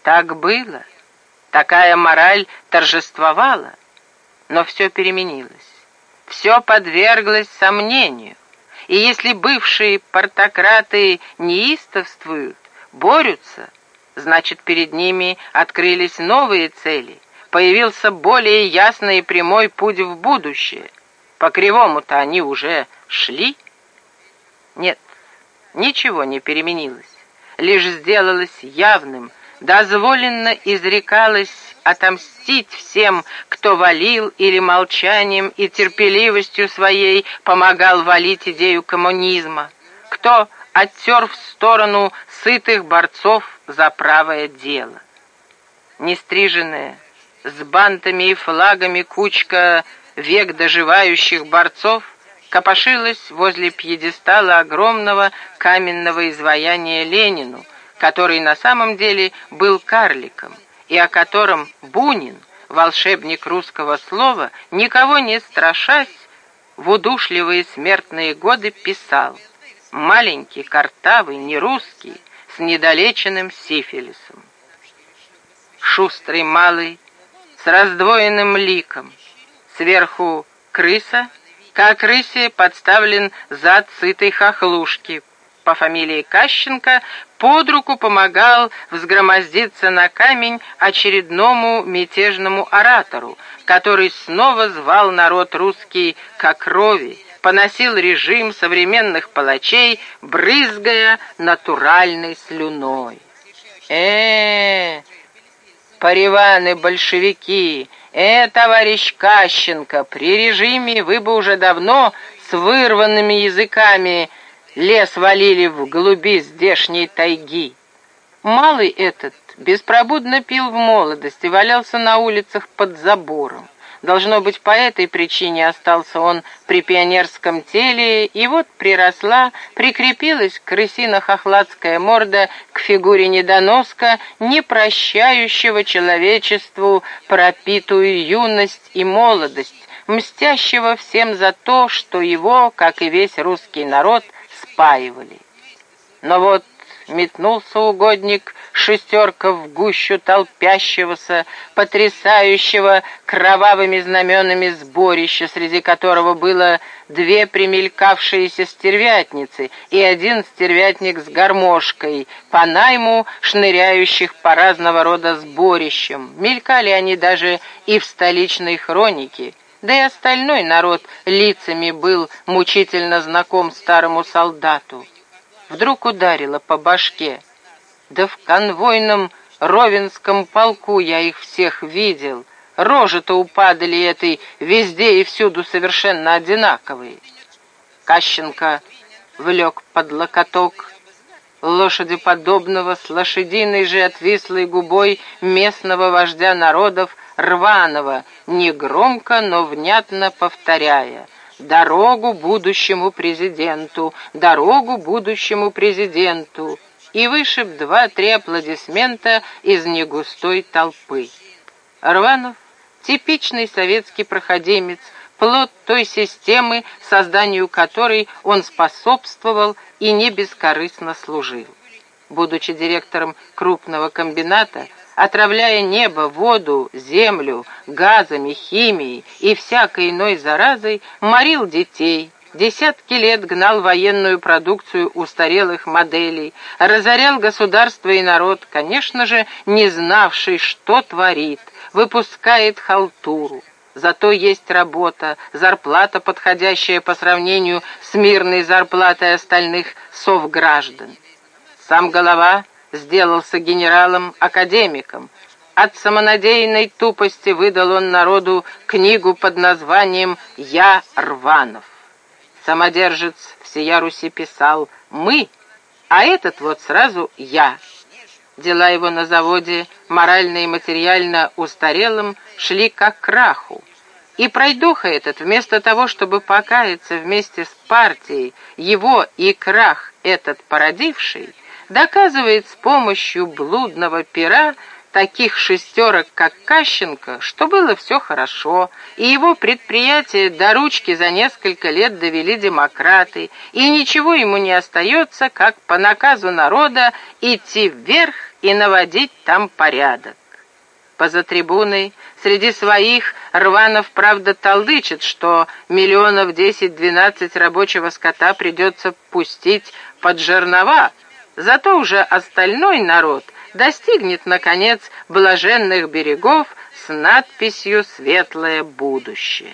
Так было, такая мораль торжествовала, но все переменилось, все подверглось сомнению, и если бывшие партократы неистовствуют, борются, значит, перед ними открылись новые цели, появился более ясный и прямой путь в будущее. По кривому-то они уже шли. Нет, ничего не переменилось, лишь сделалось явным, дозволенно изрекалось отомстить всем, кто валил или молчанием и терпеливостью своей помогал валить идею коммунизма, кто оттер в сторону сытых борцов за правое дело. Нестриженная, с бантами и флагами кучка век доживающих борцов копошилась возле пьедестала огромного каменного изваяния Ленину, который на самом деле был карликом, и о котором Бунин, волшебник русского слова, никого не страшась, в удушливые смертные годы писал: «Маленький, картавый, нерусский, с недолеченным сифилисом». Шустрый малый, с раздвоенным ликом, сверху крыса, как рысе подставлен зад сытой хохлушки, по фамилии Кащенко, под руку помогал взгромоздиться на камень очередному мятежному оратору, который снова звал народ русский к крови, поносил режим современных палачей, брызгая натуральной слюной. Париваны-большевики, товарищ Кащенко, при режиме вы бы уже давно с вырванными языками лес валили в глуби здешней тайги. Малый этот беспробудно пил в молодости, валялся на улицах под забором. Должно быть, по этой причине остался он при пионерском теле, и вот приросла, прикрепилась крысино-хохладская морда к фигуре недоноска, не прощающего человечеству пропитую юность и молодость, мстящего всем за то, что его, как и весь русский народ, спаивали. Но вот метнулся угодник шестерка в гущу толпящегося, потрясающего кровавыми знаменами сборища, среди которого было две примелькавшиеся стервятницы и один стервятник с гармошкой, по найму шныряющих по разного рода сборищам. Мелькали они даже и в столичной хронике, да и остальной народ лицами был мучительно знаком старому солдату. Вдруг ударило по башке. Да в конвойном Ровенском полку я их всех видел. Рожи-то у падали этой везде и всюду совершенно одинаковые. Кащенко влек под локоток лошадеподобного с лошадиной же отвислой губой местного вождя народов Рванова, негромко, но внятно повторяя: «Дорогу будущему президенту! Дорогу будущему президенту!» и вышиб 2-3 аплодисмента из негустой толпы. Рванов — типичный советский проходимец, плод той системы, созданию которой он способствовал и не бескорыстно служил. Будучи директором крупного комбината, отравляя небо, воду, землю, газами, химией и всякой иной заразой, морил детей, десятки лет гнал военную продукцию устарелых моделей, разорял государство и народ, конечно же, не знавший, что творит, выпускает халтуру. Зато есть работа, зарплата, подходящая по сравнению с мирной зарплатой остальных совграждан. Сам голова сделался генералом-академиком. От самонадеянной тупости выдал он народу книгу под названием «Я Рванов». Самодержец всея Руси писал «мы», а этот вот сразу «я». Дела его на заводе, морально и материально устарелым, шли как к краху. И пройдоха этот, вместо того, чтобы покаяться вместе с партией, его и крах этот породивший, доказывает с помощью блудного пера таких шестерок, как Кащенко, что было все хорошо, и его предприятие до ручки за несколько лет довели демократы, и ничего ему не остается, как по наказу народа идти вверх и наводить там порядок. Поза трибуной среди своих Рванов, правда, толдычит, что 10-12 рабочего скота придется пустить под жернова, зато уже остальной народ достигнет, наконец, блаженных берегов с надписью «Светлое будущее».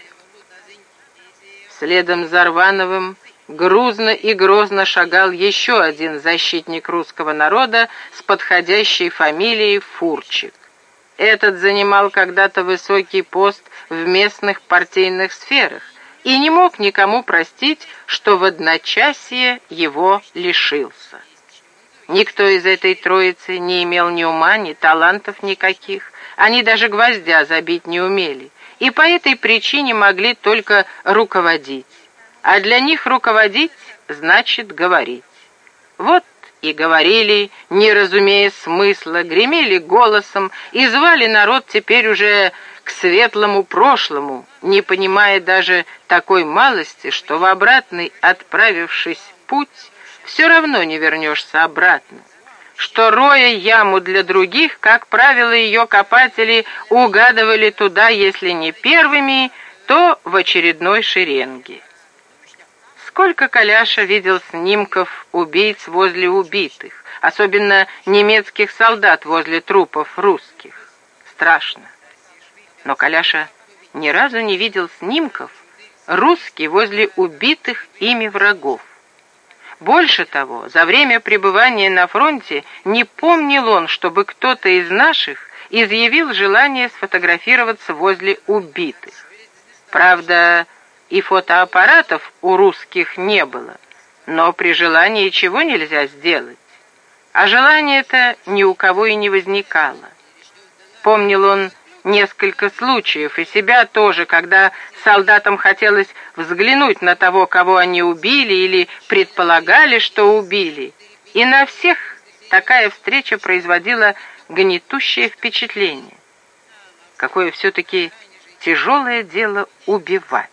Следом за Рвановым грузно и грозно шагал еще один защитник русского народа с подходящей фамилией Фурчик. Этот занимал когда-то высокий пост в местных партийных сферах и не мог никому простить, что в одночасье его лишился. Никто из этой троицы не имел ни ума, ни талантов никаких, они даже гвоздя забить не умели, и по этой причине могли только руководить. А для них руководить значит говорить. Вот и говорили, не разумея смысла, гремели голосом и звали народ теперь уже к светлому прошлому, не понимая даже такой малости, что в обратный отправившись путь, все равно не вернешься обратно, что, роя яму для других, как правило, ее копатели угадывали туда, если не первыми, то в очередной шеренге. Сколько Коляша видел снимков убийц возле убитых, особенно немецких солдат возле трупов русских. Страшно. Но Коляша ни разу не видел снимков русских возле убитых ими врагов. Больше того, за время пребывания на фронте не помнил он, чтобы кто-то из наших изъявил желание сфотографироваться возле убитых. Правда, и фотоаппаратов у русских не было, но при желании чего нельзя сделать. А желания-то ни у кого и не возникало. Помнил он несколько случаев, и себя тоже, когда солдатам хотелось взглянуть на того, кого они убили или предполагали, что убили. И на всех такая встреча производила гнетущее впечатление. Какое все-таки тяжелое дело убивать.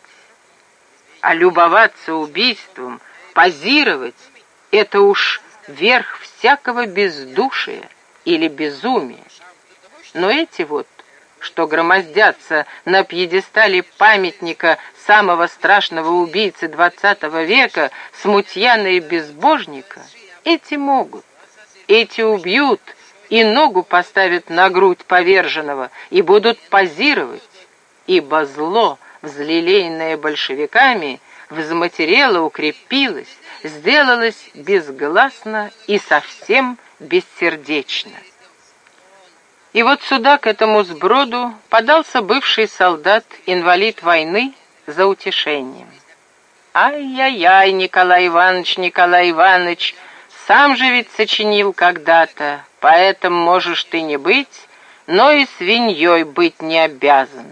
А любоваться убийством, позировать — это уж верх всякого бездушия или безумия. Но эти вот, что громоздятся на пьедестале памятника самого страшного убийцы XX века, смутьяна и безбожника, эти могут, эти убьют и ногу поставят на грудь поверженного и будут позировать, ибо зло, взлелеянное большевиками, взматерело, укрепилось, сделалось безгласно и совсем бессердечно. И вот сюда, к этому сброду, подался бывший солдат, инвалид войны, за утешением. «Ай-яй-яй, Николай Иванович, сам же ведь сочинил когда-то, поэтому можешь ты не быть, но и свиньей быть не обязан».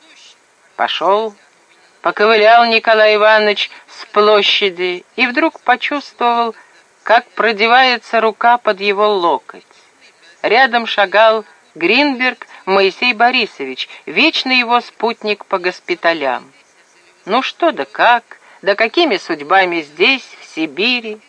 Пошел, поковылял Николай Иванович с площади и вдруг почувствовал, как продевается рука под его локоть. Рядом шагал Гринберг Моисей Борисович, вечный его спутник по госпиталям. Ну что да как, да какими судьбами здесь, в Сибири?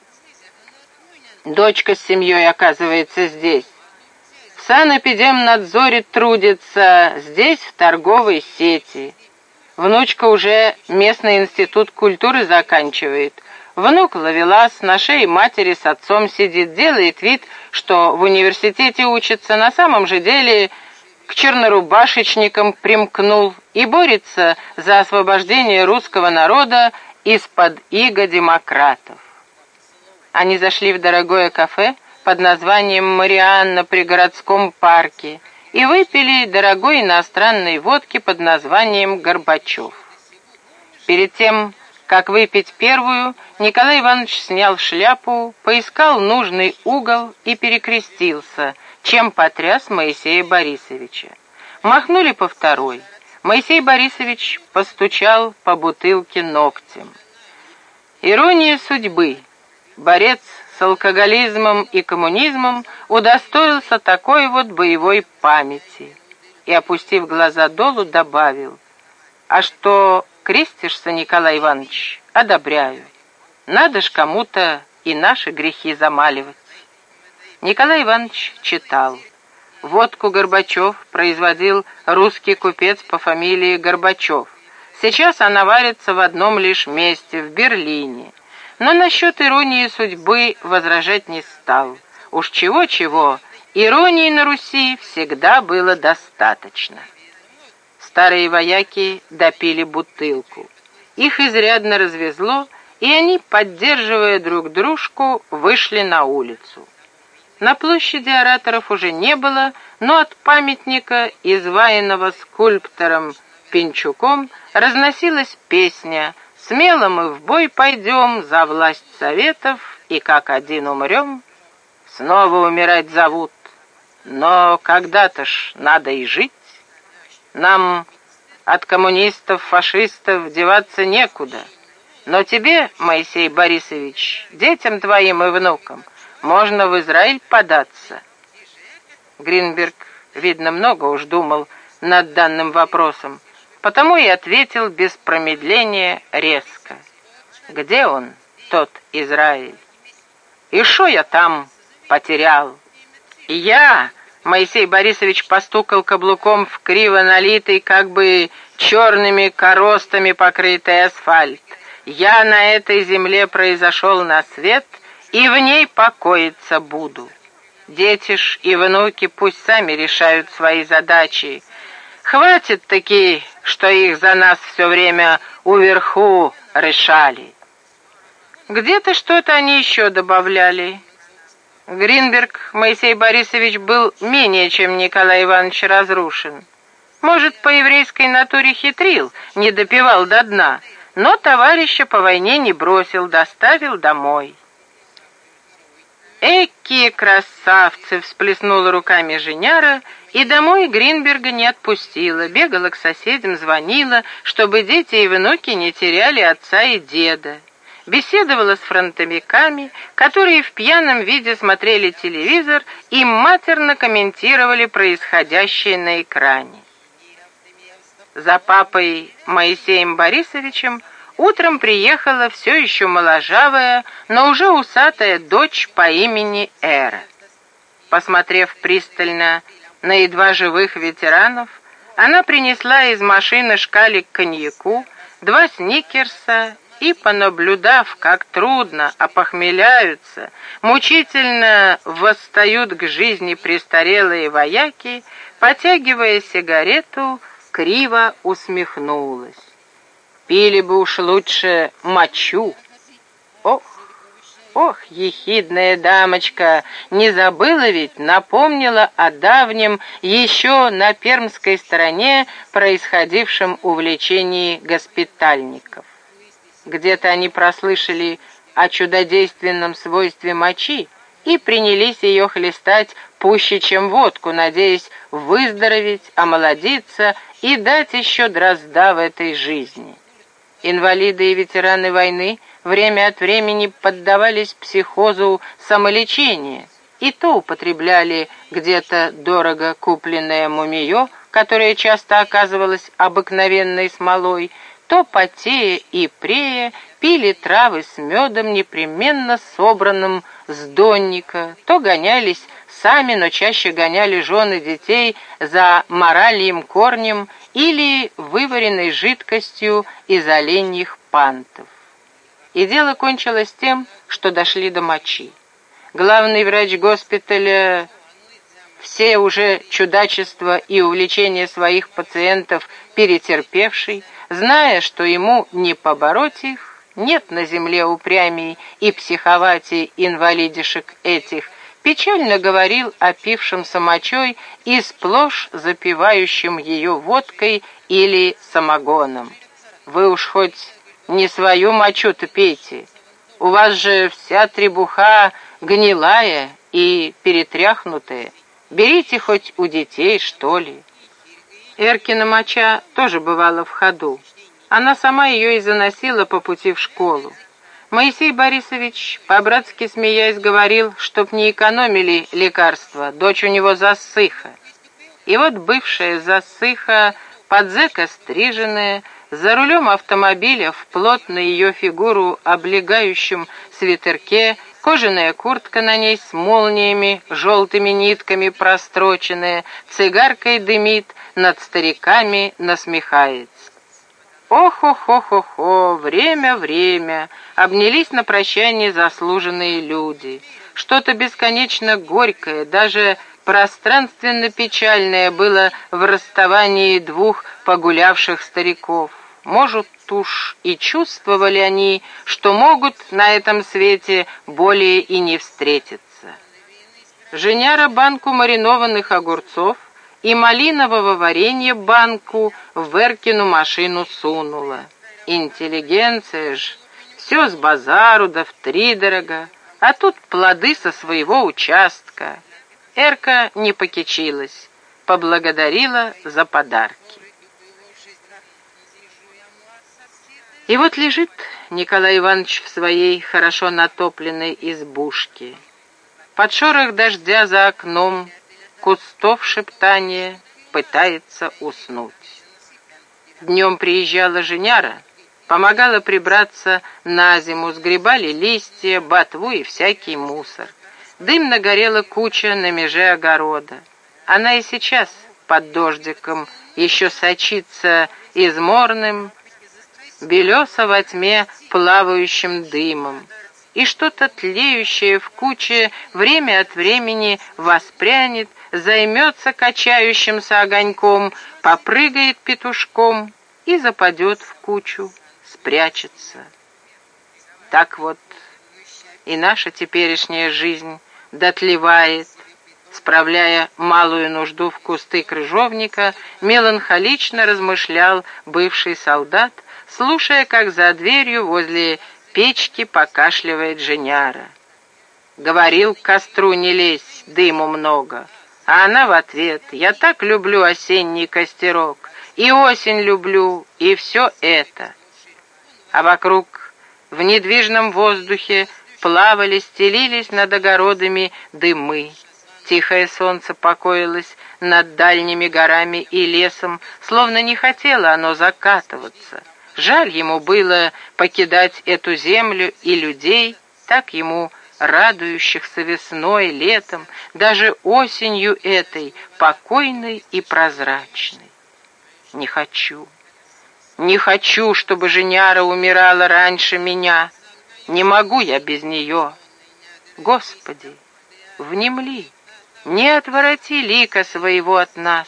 Дочка с семьей, оказывается, здесь. В санэпидемнадзоре трудится, здесь в торговой сети. Внучка уже местный институт культуры заканчивает. Внук ловелас, на шее матери с отцом сидит, делает вид, что в университете учится, на самом же деле к чернорубашечникам примкнул и борется за освобождение русского народа из-под ига демократов. Они зашли в дорогое кафе под названием «Марианна» при городском парке и выпили дорогой иностранной водки под названием «Горбачев». Перед тем, как выпить первую, Николай Иванович снял шляпу, поискал нужный угол и перекрестился, чем потряс Моисея Борисовича. Махнули по второй. Моисей Борисович постучал по бутылке ногтем. Ирония судьбы. Борец с алкоголизмом и коммунизмом удостоился такой вот боевой памяти и, опустив глаза долу, добавил: «А что крестишься, Николай Иванович, одобряю. Надо ж кому-то и наши грехи замаливать». Николай Иванович читал. Водку Горбачев производил русский купец по фамилии Горбачев. Сейчас она варится в одном лишь месте, в Берлине. Но насчет иронии судьбы возражать не стал. Уж чего-чего, иронии на Руси всегда было достаточно. Старые вояки допили бутылку. Их изрядно развезло, и они, поддерживая друг дружку, вышли на улицу. На площади ораторов уже не было, но от памятника, изваянного скульптором Пинчуком, разносилась песня «Смело мы в бой пойдем за власть советов, и как один умрем, снова умирать зовут, но когда-то ж надо и жить. Нам от коммунистов, фашистов деваться некуда, но тебе, Моисей Борисович, детям твоим и внукам, можно в Израиль податься». Гринберг, видно, много уж думал над данным вопросом, потому и ответил без промедления резко. «Где он, тот Израиль? И шо я там потерял?» «Я...» — Моисей Борисович постукал каблуком в криво налитый, как бы черными коростами покрытый асфальт. «Я на этой земле произошел на свет, и в ней покоиться буду. Дети ж и внуки пусть сами решают свои задачи. Хватит таки, что их за нас все время уверху решали». Где-то что-то они еще добавляли. Гринберг Моисей Борисович был менее, чем Николай Иванович, разрушен. Может, по еврейской натуре хитрил, не допивал до дна, но товарища по войне не бросил, доставил домой. «Экие красавцы!» — всплеснула руками Женяра, и домой Гринберга не отпустила, бегала к соседям, звонила, чтобы дети и внуки не теряли отца и деда. Беседовала с фронтовиками, которые в пьяном виде смотрели телевизор и матерно комментировали происходящее на экране. За папой Моисеем Борисовичем утром приехала все еще моложавая, но уже усатая дочь по имени Эра. Посмотрев пристально на едва живых ветеранов, она принесла из машины шкалик коньяку, 2 сникерса и, понаблюдав, как трудно опохмеляются, мучительно восстают к жизни престарелые вояки, потягивая сигарету, криво усмехнулась. «Пили бы уж лучше мочу». Ох, ехидная дамочка, не забыла ведь, напомнила о давнем, еще на пермской стороне происходившем увлечении госпитальников. Где-то они прослышали о чудодейственном свойстве мочи и принялись ее хлестать пуще, чем водку, надеясь выздороветь, омолодиться и дать еще дрозда в этой жизни. Инвалиды и ветераны войны время от времени поддавались психозу самолечения, и то употребляли где-то дорого купленное мумиё, которое часто оказывалось обыкновенной смолой, то, потея и прея, пили травы с медом, непременно собранным с донника, то гонялись сами, но чаще гоняли жены детей за моральем корнем или вываренной жидкостью из оленьих пантов. И дело кончилось тем, что дошли до мочи. Главный врач госпиталя, все уже чудачества и увлечения своих пациентов перетерпевший, зная, что ему не побороть их, нет на земле упрямей и психоватей инвалидишек этих, печально говорил о пившемся мочой и сплошь запивающим ее водкой или самогоном. «Вы уж хоть не свою мочу-то пейте, у вас же вся требуха гнилая и перетряхнутая, берите хоть у детей, что ли». Эркина моча тоже бывала в ходу. Она сама ее и заносила по пути в школу. Моисей Борисович, по-братски смеясь, говорил, чтоб не экономили лекарства, дочь у него засыха. И вот бывшая засыха, под зэка стриженная, за рулем автомобиля в плотно ее фигуру облегающем свитерке, кожаная куртка на ней с молниями, желтыми нитками простроченная, цигаркой дымит, над стариками насмехается. Ох-ох-ох-ох-ох, время, время, обнялись на прощание заслуженные люди. Что-то бесконечно горькое, даже пространственно-печальное было в расставании двух погулявших стариков. Может, уж и чувствовали они, что могут на этом свете более и не встретиться. Женяра банку маринованных огурцов и малинового варенья банку в Веркину машину сунула. Интеллигенция ж, все с базару да втридорога, а тут плоды со своего участка. Эрка не покичилась, поблагодарила за подарки. И вот лежит Николай Иванович в своей хорошо натопленной избушке. Под шорох дождя за окном, кустов шептание, пытается уснуть. Днем приезжала Женяра, помогала прибраться на зиму, сгребали листья, ботву и всякий мусор. Дымно горела куча на меже огорода. Она и сейчас под дождиком еще сочится изморным, белесо во тьме плавающим дымом, и что-то тлеющее в куче время от времени воспрянет, займется качающимся огоньком, попрыгает петушком и западет в кучу, спрячется. Так вот и наша теперешняя жизнь дотлевает, справляя малую нужду в кусты крыжовника, меланхолично размышлял бывший солдат, слушая, как за дверью возле печки покашливает Женяра. Говорил, к костру не лезь, дыму много. А она в ответ: я так люблю осенний костерок, и осень люблю, и все это. А вокруг в недвижном воздухе плавали, стелились над огородами дымы. Тихое солнце покоилось над дальними горами и лесом, словно не хотело оно закатываться. Жаль ему было покидать эту землю и людей, так ему радующихся весной, летом, даже осенью этой, покойной и прозрачной. Не хочу, чтобы Женяра умирала раньше меня. Не могу я без нее. Господи, внемли, не отвороти лика своего от нас.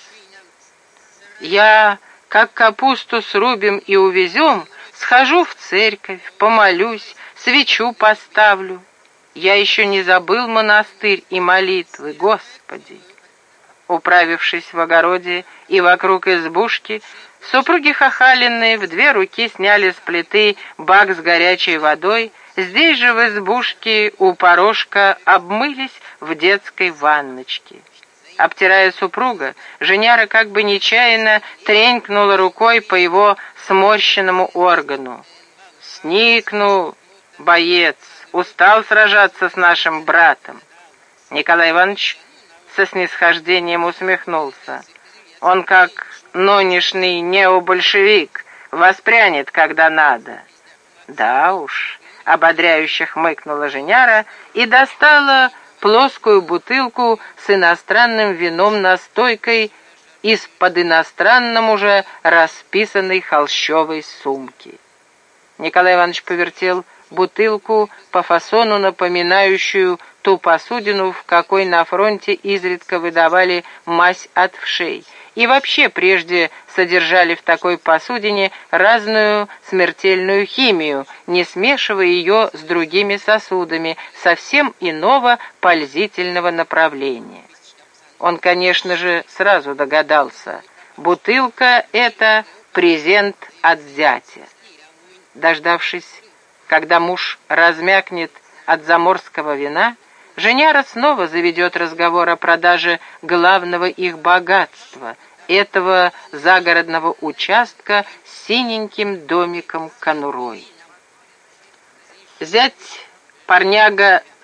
Я, как капусту срубим и увезем, схожу в церковь, помолюсь, свечу поставлю. Я еще не забыл монастырь и молитвы, Господи. Управившись в огороде и вокруг избушки, супруги Хахалины в две руки сняли с плиты бак с горячей водой, здесь же в избушке у порожка обмылись в детской ванночке. Обтирая супруга, Женяра как бы нечаянно тренькнула рукой по его сморщенному органу. «Сникнул, боец, устал сражаться с нашим братом». Николай Иванович со снисхождением усмехнулся. «Он, как нынешний необольшевик, воспрянет, когда надо». «Да уж», — ободряюще хмыкнула Женяра и достала плоскую бутылку с иностранным вином-настойкой из-под иностранном уже расписанной холщовой сумки. Николай Иванович повертел бутылку по фасону, напоминающую ту посудину, в какой на фронте изредка выдавали мазь от вшей, и вообще прежде содержали в такой посудине разную смертельную химию, не смешивая ее с другими сосудами совсем иного пользительного направления. Он, конечно же, сразу догадался, бутылка — это презент от зятя. Дождавшись, когда муж размякнет от заморского вина, Женяра снова заведет разговор о продаже главного их богатства, этого загородного участка с синеньким домиком-конурой. Зять парняга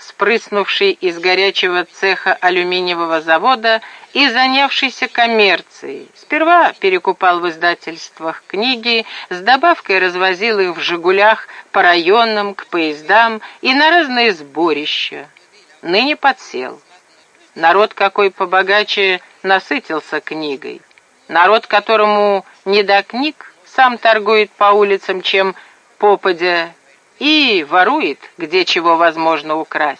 спрыснувший из горячего цеха алюминиевого завода и занявшийся коммерцией. Сперва перекупал в издательствах книги, с добавкой развозил их в «Жигулях» по районам, к поездам и на разные сборища. Ныне подсел. Народ какой побогаче насытился книгой. Народ, которому не до книг, сам торгует по улицам, чем попадя, и ворует, где чего возможно украсть.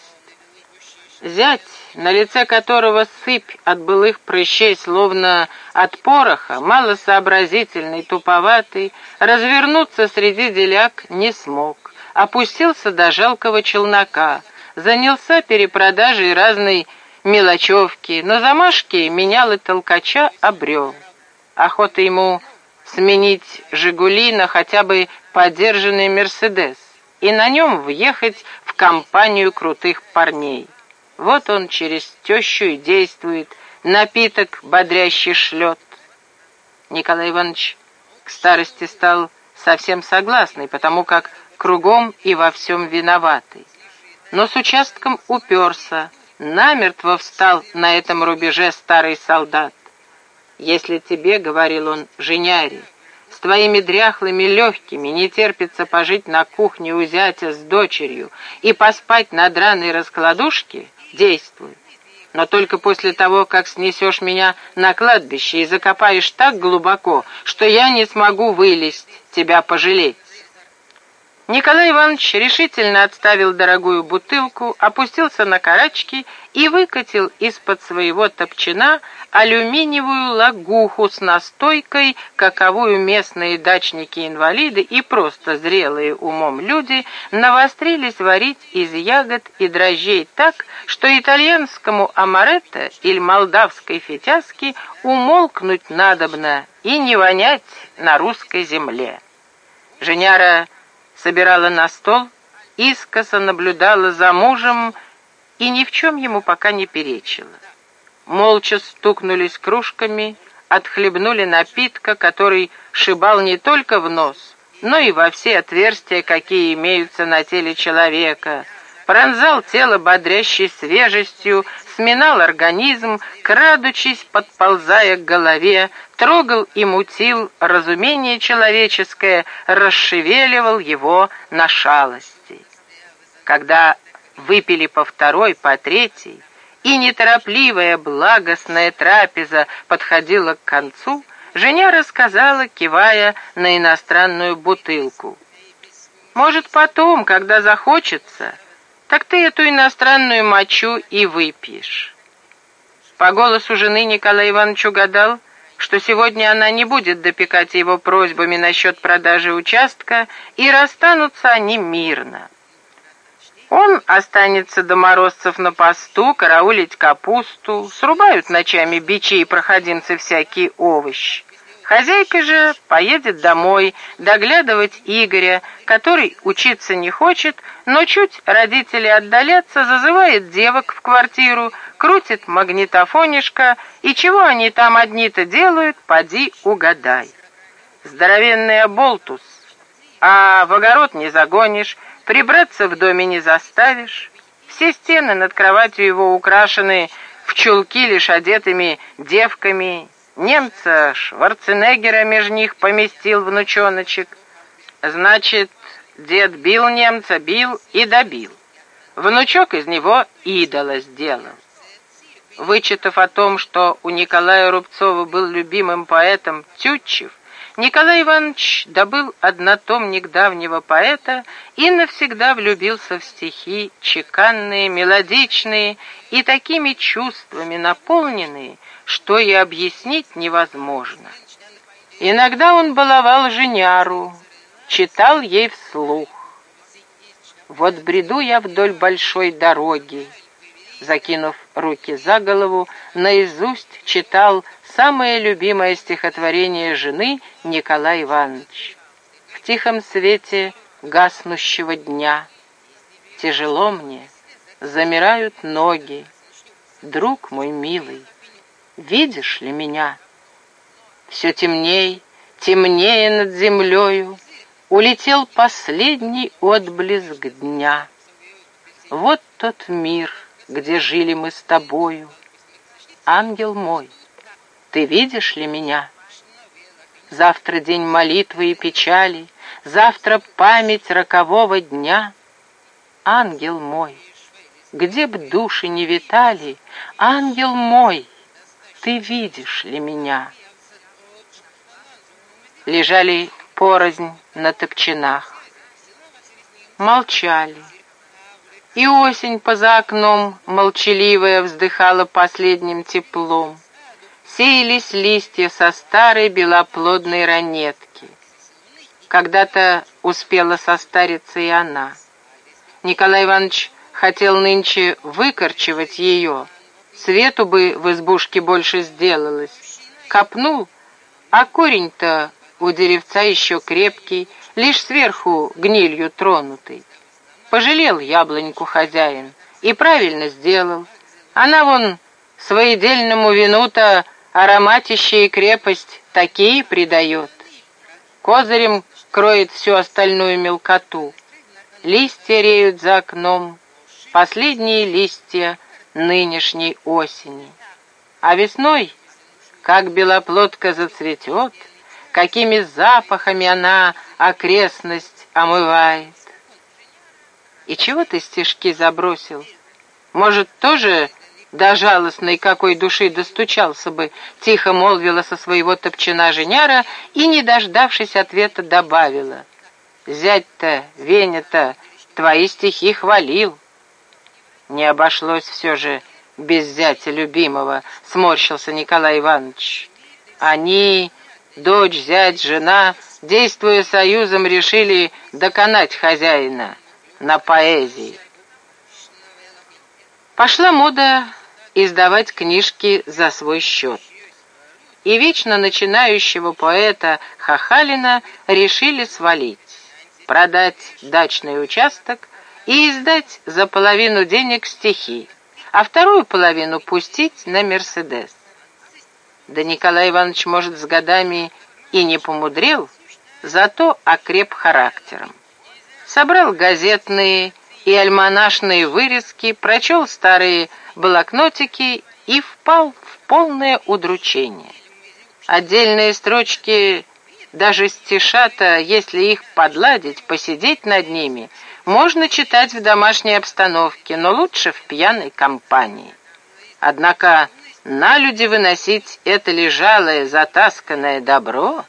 Зять, на лице которого сыпь от былых прыщей, словно от пороха, малосообразительный, туповатый, развернуться среди деляк не смог, опустился до жалкого челнока, занялся перепродажей разной мелочевки, на замашке менял и толкача обрел. Охота ему сменить «Жигули» на хотя бы подержанный «Мерседес» и на нем въехать в компанию крутых парней. Вот он через тещу и действует, напиток бодрящий шлет. Николай Иванович к старости стал совсем согласный, потому как кругом и во всем виноватый. Но с участком уперся, намертво встал на этом рубеже старый солдат. «Если тебе, — говорил он, — женяре, с твоими дряхлыми легкими не терпится пожить на кухне у зятя с дочерью и поспать на драной раскладушке, действуй. Но только после того, как снесешь меня на кладбище и закопаешь так глубоко, что я не смогу вылезть, тебя пожалеть». Николай Иванович решительно отставил дорогую бутылку, опустился на карачки и выкатил из-под своего топчина алюминиевую лагуху с настойкой, каковую местные дачники-инвалиды и просто зрелые умом люди навострились варить из ягод и дрожжей так, что итальянскому амаретто или молдавской фитяски умолкнуть надобно и не вонять на русской земле. Женяра собирала на стол, искоса наблюдала за мужем и ни в чем ему пока не перечила. Молча стукнулись кружками, отхлебнули напитка, который шибал не только в нос, но и во все отверстия, какие имеются на теле человека, пронзал тело бодрящей свежестью, сминал организм, крадучись, подползая к голове, трогал и мутил разумение человеческое, расшевеливал его на шалости. Когда выпили по второй, по третьей, и неторопливая благостная трапеза подходила к концу, Женя рассказала, кивая на иностранную бутылку. «Может, потом, когда захочется, так ты эту иностранную мочу и выпьешь». По голосу жены Николай Иванович угадал, что сегодня она не будет допекать его просьбами насчет продажи участка, и расстанутся они мирно. Он останется до морозцев на посту, караулить капусту, срубают ночами бичи и проходимцы всякие овощи. Хозяйка же поедет домой доглядывать Игоря, который учиться не хочет, но чуть родители отдалятся, зазывает девок в квартиру, крутит магнитофонишко, и чего они там одни-то делают, поди угадай. Здоровенный оболтус, а в огород не загонишь, прибраться в доме не заставишь. Все стены над кроватью его украшены в чулки лишь одетыми девками. Немца Шварценеггера меж них поместил внучоночек. Значит, дед бил немца, бил и добил. Внучок из него идола сделал. Вычитав о том, что у Николая Рубцова был любимым поэтом Тютчев, Николай Иванович добыл однотомник давнего поэта и навсегда влюбился в стихи, чеканные, мелодичные и такими чувствами наполненные, что и объяснить невозможно. Иногда он баловал Женяру, читал ей вслух. «Вот бреду я вдоль большой дороги», закинув руки за голову, наизусть читал самое любимое стихотворение жены Николай Иванович. «В тихом свете гаснущего дня тяжело мне, замирают ноги. Друг мой милый, видишь ли меня? Все темней, темнее над землею улетел последний отблеск дня. Вот тот мир, где жили мы с тобою. Ангел мой, ты видишь ли меня? Завтра день молитвы и печали, завтра память рокового дня. Ангел мой, где б души не витали, ангел мой, ты видишь ли меня? Лежали порознь на топчинах, молчали. И осень поза окном молчаливая вздыхала последним теплом. Сеялись листья со старой белоплодной ранетки. Когда-то успела состариться и она. Николай Иванович хотел нынче выкорчевать ее. Свету бы в избушке больше сделалось. Копнул, а корень-то у деревца еще крепкий, лишь сверху гнилью тронутый. Пожалел яблоньку хозяин и правильно сделал. Она вон своедельному вину-то ароматище и крепость такие придает. Козырем кроет всю остальную мелкоту. Листья реют за окном, последние листья нынешней осени. А весной, как белоплодка зацветет, какими запахами она окрестность омывает. И чего ты стишки забросил? Может, тоже до жалостной какой души достучался бы, тихо молвила со своего топчина женяра и, не дождавшись ответа, добавила. Зять-то, Веня-то, твои стихи хвалил. Не обошлось все же без зятя любимого, сморщился Николай Иванович. Они, дочь, зять, жена, действуя союзом, решили доконать хозяина на поэзии. Пошла мода издавать книжки за свой счет. И вечно начинающего поэта Хахалина решили свалить, продать дачный участок и издать за половину денег стихи, а вторую половину пустить на «Мерседес». Да Николай Иванович, может, с годами и не помудрел, зато окреп характером. Собрал газетные и альманашные вырезки, прочел старые блокнотики и впал в полное удручение. Отдельные строчки, даже стишата, если их подладить, посидеть над ними, можно читать в домашней обстановке, но лучше в пьяной компании. Однако на люди выносить это лежалое, затасканное добро...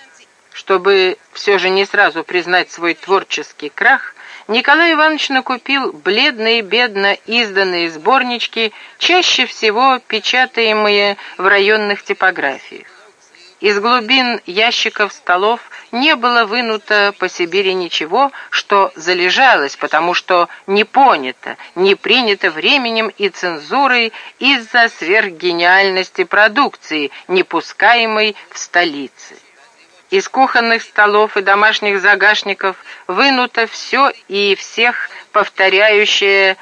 Чтобы все же не сразу признать свой творческий крах, Николай Иванович накупил бледно и бедно изданные сборнички, чаще всего печатаемые в районных типографиях. Из глубин ящиков столов не было вынуто по Сибири ничего, что залежалось, потому что не понято, не принято временем и цензурой из-за сверхгениальности продукции, не пускаемой в столицы. Из кухонных столов и домашних загашников вынуто все и всех повторяющее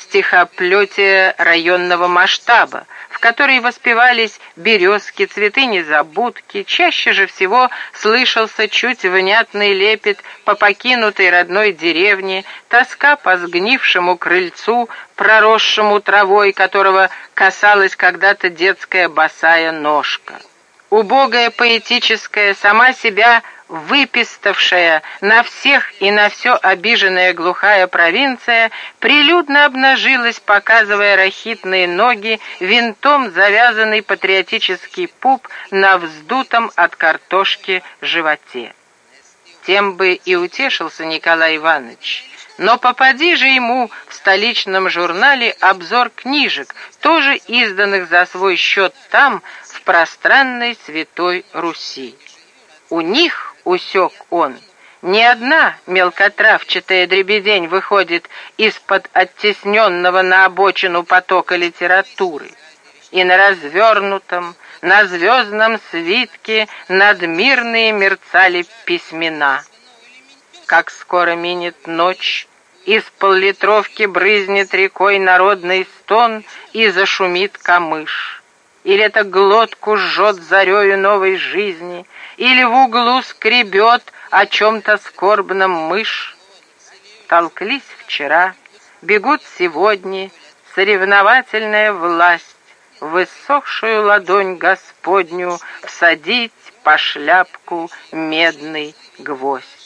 стихоплетие районного масштаба, в которой воспевались березки, цветы незабудки. Чаще же всего слышался чуть внятный лепет по покинутой родной деревне, тоска по сгнившему крыльцу, проросшему травой, которого касалась когда-то детская босая ножка. Убогая поэтическая, сама себя выпиставшая на всех и на все обиженная глухая провинция, прилюдно обнажилась, показывая рахитные ноги, винтом завязанный патриотический пуп на вздутом от картошки животе. Тем бы и утешился Николай Иванович. Но попади же ему в столичном журнале обзор книжек, тоже изданных за свой счет там, в пространной святой Руси. У них, усек он, ни одна мелкотравчатая дребедень выходит из-под оттесненного на обочину потока литературы. И на развернутом, на звездном свитке надмирные мерцали письмена. Как скоро минет ночь, из поллитровки брызнет рекой народный стон и зашумит камыш. Или это глотку жжет зарею новой жизни, или в углу скребет о чем-то скорбном мышь. Толклись вчера, бегут сегодня, соревновательная власть, в иссохшую ладонь Господню всадить по шляпку медный гвоздь.